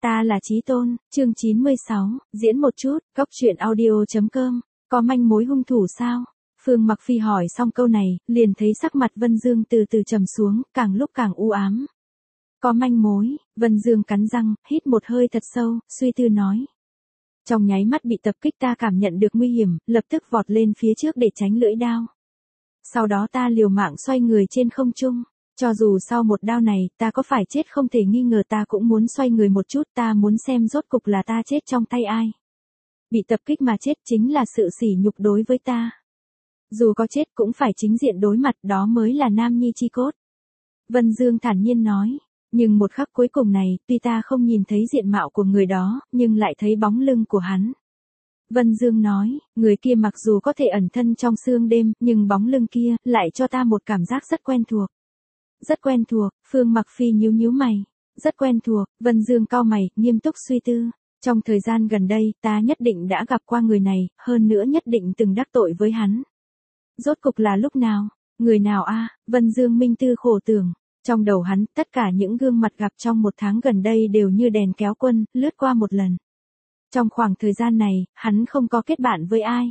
Ta là Chí Tôn, chương 96, diễn một chút, Cóc truyện audio.com, có manh mối hung thủ sao? Phương Mặc Phi hỏi xong câu này, liền thấy sắc mặt Vân Dương từ từ trầm xuống, càng lúc càng u ám. Có manh mối, Vân Dương cắn răng, hít một hơi thật sâu, suy tư nói. Trong nháy mắt bị tập kích ta cảm nhận được nguy hiểm, lập tức vọt lên phía trước để tránh lưỡi đao. Sau đó ta liều mạng xoay người trên không trung. Cho dù sau một đao này, ta có phải chết không thể nghi ngờ ta cũng muốn xoay người một chút, ta muốn xem rốt cục là ta chết trong tay ai. Bị tập kích mà chết chính là sự sỉ nhục đối với ta. Dù có chết cũng phải chính diện đối mặt, đó mới là nam nhi chi cốt. Vân Dương thản nhiên nói, nhưng một khắc cuối cùng này, tuy ta không nhìn thấy diện mạo của người đó, nhưng lại thấy bóng lưng của hắn. Vân Dương nói, người kia mặc dù có thể ẩn thân trong sương đêm, nhưng bóng lưng kia lại cho ta một cảm giác rất quen thuộc. Rất quen thuộc, Phương Mặc Phi nhíu mày. Rất quen thuộc, Vân Dương cau mày, nghiêm túc suy tư. Trong thời gian gần đây, ta nhất định đã gặp qua người này, hơn nữa nhất định từng đắc tội với hắn. Rốt cục là lúc nào? Người nào a? Vân Dương minh tư khổ tưởng. Trong đầu hắn, tất cả những gương mặt gặp trong một tháng gần đây đều như đèn kéo quân, lướt qua một lần. Trong khoảng thời gian này, hắn không có kết bạn với ai.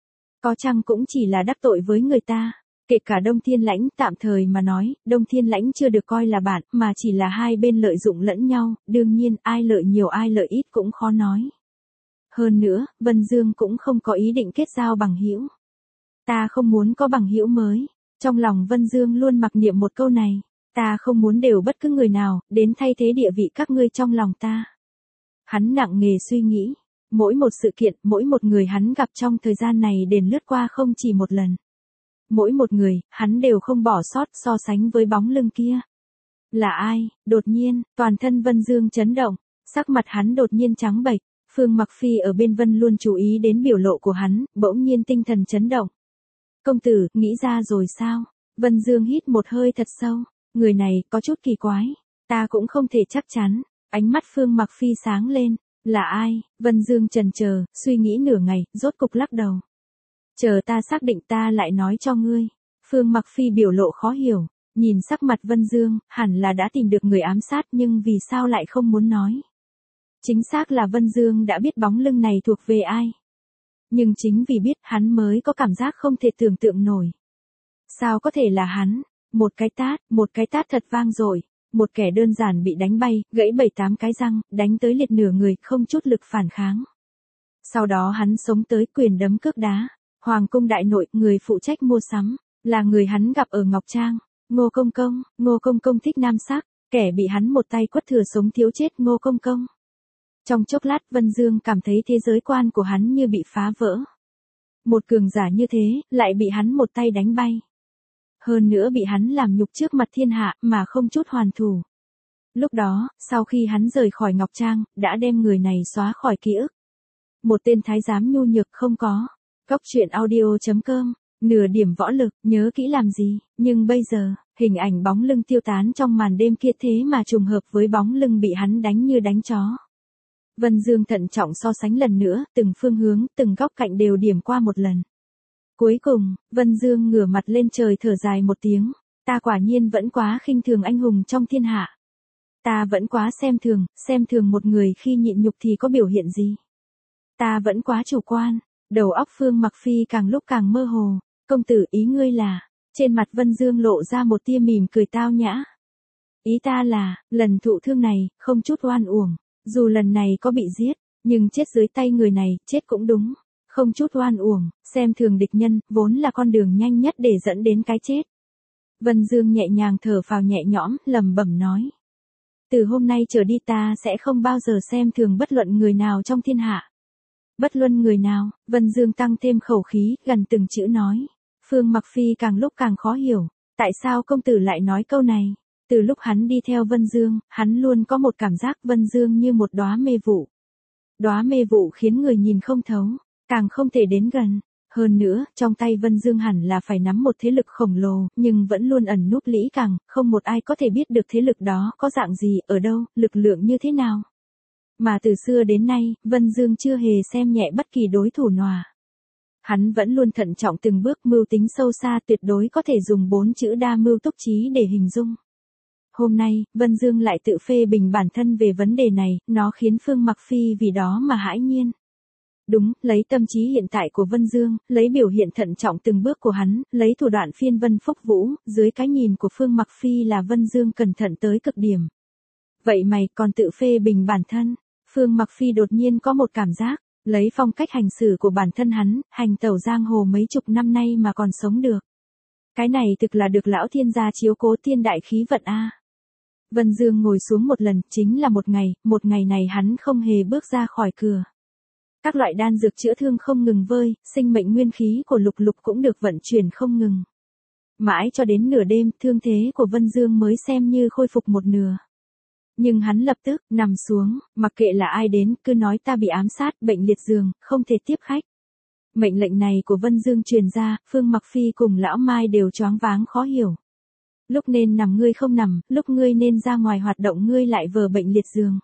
Có chăng cũng chỉ là đắc tội với người ta. Kể cả Đông Thiên Lãnh, tạm thời mà nói, Đông Thiên Lãnh chưa được coi là bạn, mà chỉ là hai bên lợi dụng lẫn nhau, đương nhiên, ai lợi nhiều ai lợi ít cũng khó nói. Hơn nữa, Vân Dương cũng không có ý định kết giao bằng hữu. Ta không muốn có bằng hữu mới. Trong lòng Vân Dương luôn mặc niệm một câu này, ta không muốn đều bất cứ người nào, đến thay thế địa vị các ngươi trong lòng ta. Hắn nặng nề suy nghĩ, mỗi một sự kiện, mỗi một người hắn gặp trong thời gian này đền lướt qua không chỉ một lần. Mỗi một người, hắn đều không bỏ sót so sánh với bóng lưng kia. Là ai? Đột nhiên, toàn thân Vân Dương chấn động, sắc mặt hắn đột nhiên trắng bệch. Phương Mặc Phi ở bên Vân luôn chú ý đến biểu lộ của hắn, bỗng nhiên tinh thần chấn động. Công tử, nghĩ ra rồi sao? Vân Dương hít một hơi thật sâu, người này có chút kỳ quái, ta cũng không thể chắc chắn. Ánh mắt Phương Mặc Phi sáng lên, là ai? Vân Dương chần chờ, suy nghĩ nửa ngày, rốt cục lắc đầu. Chờ ta xác định ta lại nói cho ngươi. Phương Mặc Phi biểu lộ khó hiểu, nhìn sắc mặt Vân Dương, hẳn là đã tìm được người ám sát nhưng vì sao lại không muốn nói. Chính xác là Vân Dương đã biết bóng lưng này thuộc về ai. Nhưng chính vì biết hắn mới có cảm giác không thể tưởng tượng nổi. Sao có thể là hắn? Một cái tát thật vang dội, một kẻ đơn giản bị đánh bay, gãy 7-8 cái răng, đánh tới liệt nửa người, không chút lực phản kháng. Sau đó hắn sống tới quyền đấm cước đá. Hoàng cung đại nội, người phụ trách mua sắm, là người hắn gặp ở Ngọc Trang, Ngô Công Công thích nam sắc, kẻ bị hắn một tay quất thừa sống thiếu chết Ngô Công Công. Trong chốc lát Vân Dương cảm thấy thế giới quan của hắn như bị phá vỡ. Một cường giả như thế, lại bị hắn một tay đánh bay. Hơn nữa bị hắn làm nhục trước mặt thiên hạ mà không chút hoàn thủ. Lúc đó, sau khi hắn rời khỏi Ngọc Trang, đã đem người này xóa khỏi ký ức. Một tên thái giám nhu nhược không có. Cóc truyện audio.com, nửa điểm võ lực, nhớ kỹ làm gì, nhưng bây giờ, hình ảnh bóng lưng tiêu tán trong màn đêm kia thế mà trùng hợp với bóng lưng bị hắn đánh như đánh chó. Vân Dương thận trọng so sánh lần nữa, từng phương hướng, từng góc cạnh đều điểm qua một lần. Cuối cùng, Vân Dương ngửa mặt lên trời thở dài một tiếng, ta quả nhiên vẫn quá khinh thường anh hùng trong thiên hạ. Ta vẫn quá xem thường một người khi nhịn nhục thì có biểu hiện gì. Ta vẫn quá chủ quan. Đầu óc Phương Mặc Phi càng lúc càng mơ hồ. Công tử, ý ngươi là? Trên mặt Vân Dương lộ ra một tia mỉm cười tao nhã. Ý ta là, lần thụ thương này, không chút oan uổng. Dù lần này có bị giết, nhưng chết dưới tay người này, chết cũng đúng. Không chút oan uổng, xem thường địch nhân, vốn là con đường nhanh nhất để dẫn đến cái chết. Vân Dương nhẹ nhàng thở phào nhẹ nhõm, lẩm bẩm nói. Từ hôm nay trở đi ta sẽ không bao giờ xem thường bất luận người nào trong thiên hạ. Bất luận người nào, Vân Dương tăng thêm khẩu khí, gần từng chữ nói. Phương Mặc Phi càng lúc càng khó hiểu, tại sao công tử lại nói câu này. Từ lúc hắn đi theo Vân Dương, hắn luôn có một cảm giác Vân Dương như một đóa mê vụ. Đóa mê vụ khiến người nhìn không thấu, càng không thể đến gần. Hơn nữa, trong tay Vân Dương hẳn là phải nắm một thế lực khổng lồ, nhưng vẫn luôn ẩn núp lỹ càng, không một ai có thể biết được thế lực đó có dạng gì, ở đâu, lực lượng như thế nào. Mà từ xưa đến nay, Vân Dương chưa hề xem nhẹ bất kỳ đối thủ nào. Hắn vẫn luôn thận trọng từng bước, mưu tính sâu xa, tuyệt đối có thể dùng 4 chữ đa mưu túc trí để hình dung. Hôm nay, Vân Dương lại tự phê bình bản thân về vấn đề này, nó khiến Phương Mặc Phi vì đó mà hãi nhiên. Đúng, lấy tâm trí hiện tại của Vân Dương, lấy biểu hiện thận trọng từng bước của hắn, lấy thủ đoạn phiên vân phúc vũ, dưới cái nhìn của Phương Mặc Phi là Vân Dương cẩn thận tới cực điểm. Vậy mày còn tự phê bình bản thân? Phương Mặc Phi đột nhiên có một cảm giác, lấy phong cách hành xử của bản thân hắn, hành tẩu giang hồ mấy chục năm nay mà còn sống được. Cái này thực là được lão thiên gia chiếu cố thiên đại khí vận a. Vân Dương ngồi xuống một lần, chính là một ngày này hắn không hề bước ra khỏi cửa. Các loại đan dược chữa thương không ngừng vơi, sinh mệnh nguyên khí của Lục Lục cũng được vận chuyển không ngừng. Mãi cho đến nửa đêm, thương thế của Vân Dương mới xem như khôi phục một nửa. Nhưng hắn lập tức nằm xuống, mặc kệ là ai đến, cứ nói ta bị ám sát, bệnh liệt giường, không thể tiếp khách. Mệnh lệnh này của Vân Dương truyền ra, Phương Mặc Phi cùng lão Mai đều choáng váng khó hiểu. Lúc nên nằm ngươi không nằm, lúc ngươi nên ra ngoài hoạt động ngươi lại vờ bệnh liệt giường.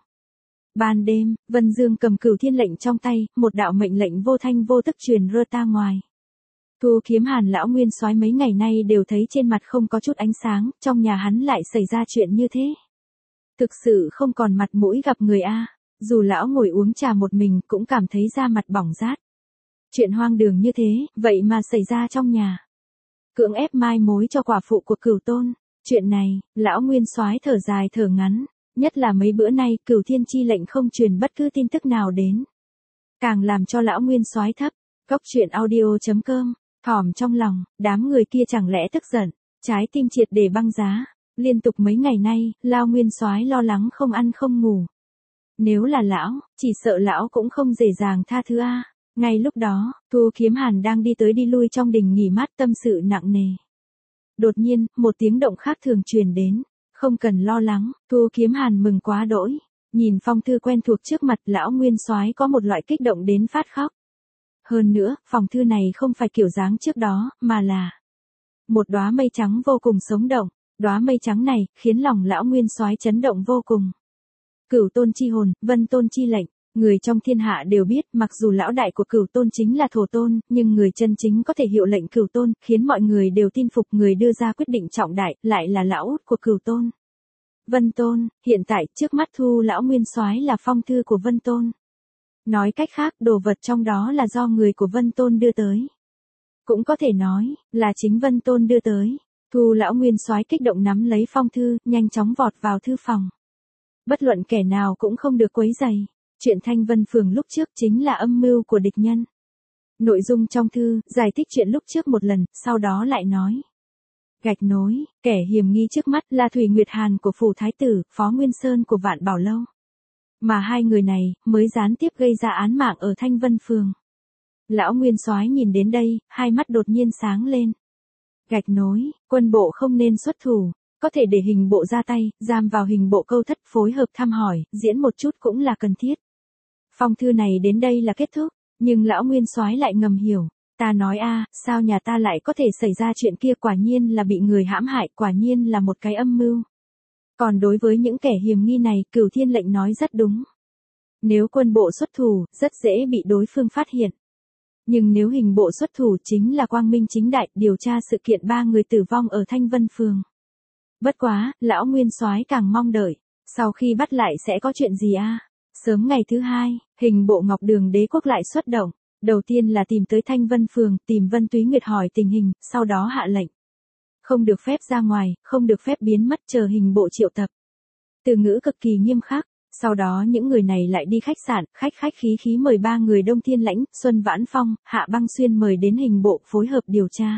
Ban đêm, Vân Dương cầm Cửu Thiên lệnh trong tay, một đạo mệnh lệnh vô thanh vô tức truyền ra ngoài. Thu Kiếm Hàn lão nguyên soái mấy ngày nay đều thấy trên mặt không có chút ánh sáng, trong nhà hắn lại xảy ra chuyện như thế. Thực sự không còn mặt mũi gặp người a. Dù lão ngồi uống trà một mình cũng cảm thấy da mặt bỏng rát. Chuyện hoang đường như thế, vậy mà xảy ra trong nhà. Cưỡng ép mai mối cho quả phụ của Cửu Tôn. Chuyện này, lão nguyên soái thở dài thở ngắn. Nhất là mấy bữa nay, Cửu Thiên chi lệnh không truyền bất cứ tin tức nào đến. Càng làm cho lão nguyên soái thấp. Cốc truyện audio.com, thỏm trong lòng, đám người kia chẳng lẽ tức giận, trái tim triệt để băng giá. Liên tục mấy ngày nay, lão nguyên soái lo lắng không ăn không ngủ. Nếu là lão, chỉ sợ lão cũng không dễ dàng tha thứ a. Ngay lúc đó, Thu Kiếm Hàn đang đi tới đi lui trong đình nghỉ mát tâm sự nặng nề. Đột nhiên, một tiếng động khác thường truyền đến. Không cần lo lắng, Thu Kiếm Hàn mừng quá đỗi. Nhìn phong thư quen thuộc trước mặt, lão nguyên soái có một loại kích động đến phát khóc. Hơn nữa, phong thư này không phải kiểu dáng trước đó, mà là một đóa mây trắng vô cùng sống động. Đóa mây trắng này khiến lòng lão nguyên soái chấn động vô cùng. Cửu Tôn chi hồn, Vân Tôn chi lệnh, người trong thiên hạ đều biết, mặc dù lão đại của Cửu Tôn chính là Thổ Tôn, nhưng người chân chính có thể hiệu lệnh Cửu Tôn, khiến mọi người đều tin phục, người đưa ra quyết định trọng đại, lại là lão út của Cửu Tôn. Vân Tôn, hiện tại trước mắt Thu lão nguyên soái là phong thư của Vân Tôn. Nói cách khác, đồ vật trong đó là do người của Vân Tôn đưa tới. Cũng có thể nói là chính Vân Tôn đưa tới. Thu lão nguyên soái kích động nắm lấy phong thư, nhanh chóng vọt vào thư phòng. Bất luận kẻ nào cũng không được quấy rầy. Chuyện Thanh Vân Phường lúc trước chính là âm mưu của địch nhân. Nội dung trong thư, giải thích chuyện lúc trước một lần, sau đó lại nói. Gạch nối, kẻ hiểm nghi trước mắt là Thủy Nguyệt Hàn của Phủ Thái Tử, Phó Nguyên Sơn của Vạn Bảo Lâu. Mà hai người này, mới gián tiếp gây ra án mạng ở Thanh Vân Phường. Lão nguyên soái nhìn đến đây, hai mắt đột nhiên sáng lên. Gạch nối, quân bộ không nên xuất thủ, có thể để hình bộ ra tay, giam vào hình bộ câu thất phối hợp thăm hỏi, diễn một chút cũng là cần thiết. Phong thư này đến đây là kết thúc, nhưng lão nguyên soái lại ngầm hiểu. Ta nói a, sao nhà ta lại có thể xảy ra chuyện kia, quả nhiên là bị người hãm hại, quả nhiên là một cái âm mưu. Còn đối với những kẻ hiểm nghi này, Cửu Thiên lệnh nói rất đúng. Nếu quân bộ xuất thủ, rất dễ bị đối phương phát hiện. Nhưng nếu hình bộ xuất thủ chính là quang minh chính đại, điều tra sự kiện 3 người tử vong ở Thanh Vân Phường. Bất quá, lão nguyên soái càng mong đợi, sau khi bắt lại sẽ có chuyện gì a? Sớm ngày thứ hai, hình bộ Ngọc Đường Đế quốc lại xuất động. Đầu tiên là tìm tới Thanh Vân Phường, tìm Vân Túy Nguyệt hỏi tình hình, sau đó hạ lệnh. Không được phép ra ngoài, không được phép biến mất, chờ hình bộ triệu tập. Từ ngữ cực kỳ nghiêm khắc. Sau đó những người này lại đi khách sạn, khách khí mời 3 người Đông Thiên Lãnh, Xuân Vãn Phong, Hạ Băng Xuyên mời đến hình bộ phối hợp điều tra.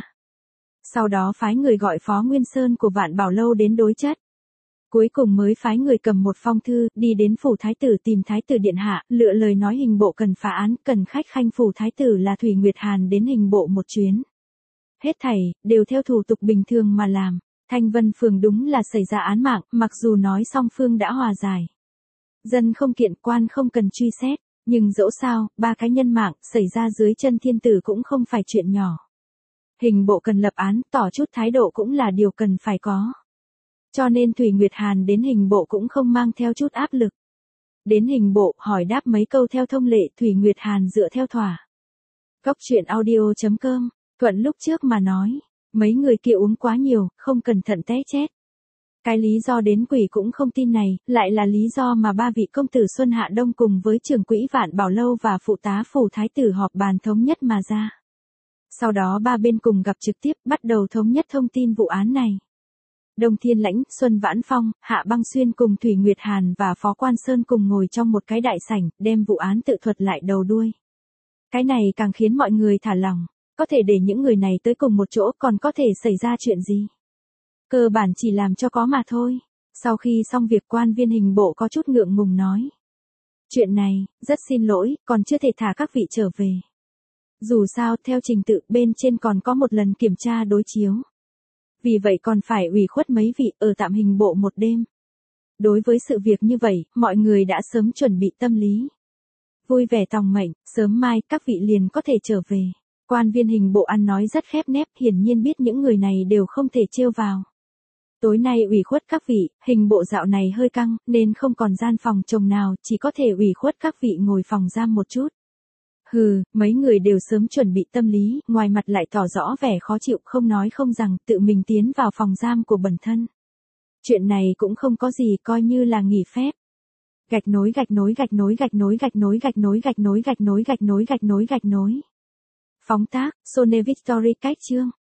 Sau đó phái người gọi Phó Nguyên Sơn của Vạn Bảo Lâu đến đối chất. Cuối cùng mới phái người cầm một phong thư, đi đến Phủ Thái Tử tìm Thái Tử Điện Hạ, lựa lời nói hình bộ cần phá án, cần khách khanh Phủ Thái Tử là Thủy Nguyệt Hàn đến hình bộ một chuyến. Hết thảy, đều theo thủ tục bình thường mà làm. Thanh Vân Phường đúng là xảy ra án mạng, mặc dù nói song phương đã hòa giải. Dân không kiện, quan không cần truy xét, nhưng dẫu sao, 3 cái nhân mạng xảy ra dưới chân thiên tử cũng không phải chuyện nhỏ. Hình bộ cần lập án, tỏ chút thái độ cũng là điều cần phải có. Cho nên Thủy Nguyệt Hàn đến hình bộ cũng không mang theo chút áp lực. Đến hình bộ, hỏi đáp mấy câu theo thông lệ, Thủy Nguyệt Hàn dựa theo thỏa. Cốc truyện audio.com, thuận lúc trước mà nói, mấy người kia uống quá nhiều, không cẩn thận té chết. Cái lý do đến quỷ cũng không tin này, lại là lý do mà ba vị công tử Xuân Hạ Đông cùng với trưởng quỹ Vạn Bảo Lâu và phụ tá phủ thái tử họp bàn thống nhất mà ra. Sau đó ba bên cùng gặp trực tiếp, bắt đầu thống nhất thông tin vụ án này. Đông Thiên Lãnh, Xuân Vãn Phong, Hạ Băng Xuyên cùng Thủy Nguyệt Hàn và Phó Quan Sơn cùng ngồi trong một cái đại sảnh, đem vụ án tự thuật lại đầu đuôi. Cái này càng khiến mọi người thả lỏng, có thể để những người này tới cùng một chỗ còn có thể xảy ra chuyện gì. Cơ bản chỉ làm cho có mà thôi. Sau khi xong việc quan viên hình bộ có chút ngượng ngùng nói. Chuyện này, rất xin lỗi, còn chưa thể thả các vị trở về. Dù sao, theo trình tự bên trên còn có một lần kiểm tra đối chiếu. Vì vậy còn phải ủy khuất mấy vị ở tạm hình bộ một đêm. Đối với sự việc như vậy, mọi người đã sớm chuẩn bị tâm lý. Vui vẻ tòng mệnh, sớm mai các vị liền có thể trở về. Quan viên hình bộ ăn nói rất khép nép, hiển nhiên biết những người này đều không thể trêu vào. Tối nay ủy khuất các vị, hình bộ dạo này hơi căng, nên không còn gian phòng chồng nào, chỉ có thể ủy khuất các vị ngồi phòng giam một chút. Hừ, mấy người đều sớm chuẩn bị tâm lý, ngoài mặt lại tỏ rõ vẻ khó chịu, không nói không rằng, tự mình tiến vào phòng giam của bản thân. Chuyện này cũng không có gì, coi như là nghỉ phép. Gạch nối gạch nối gạch nối gạch nối gạch nối gạch nối gạch nối gạch nối gạch nối gạch nối gạch nối. Phóng tác, Sone Victory cách chương.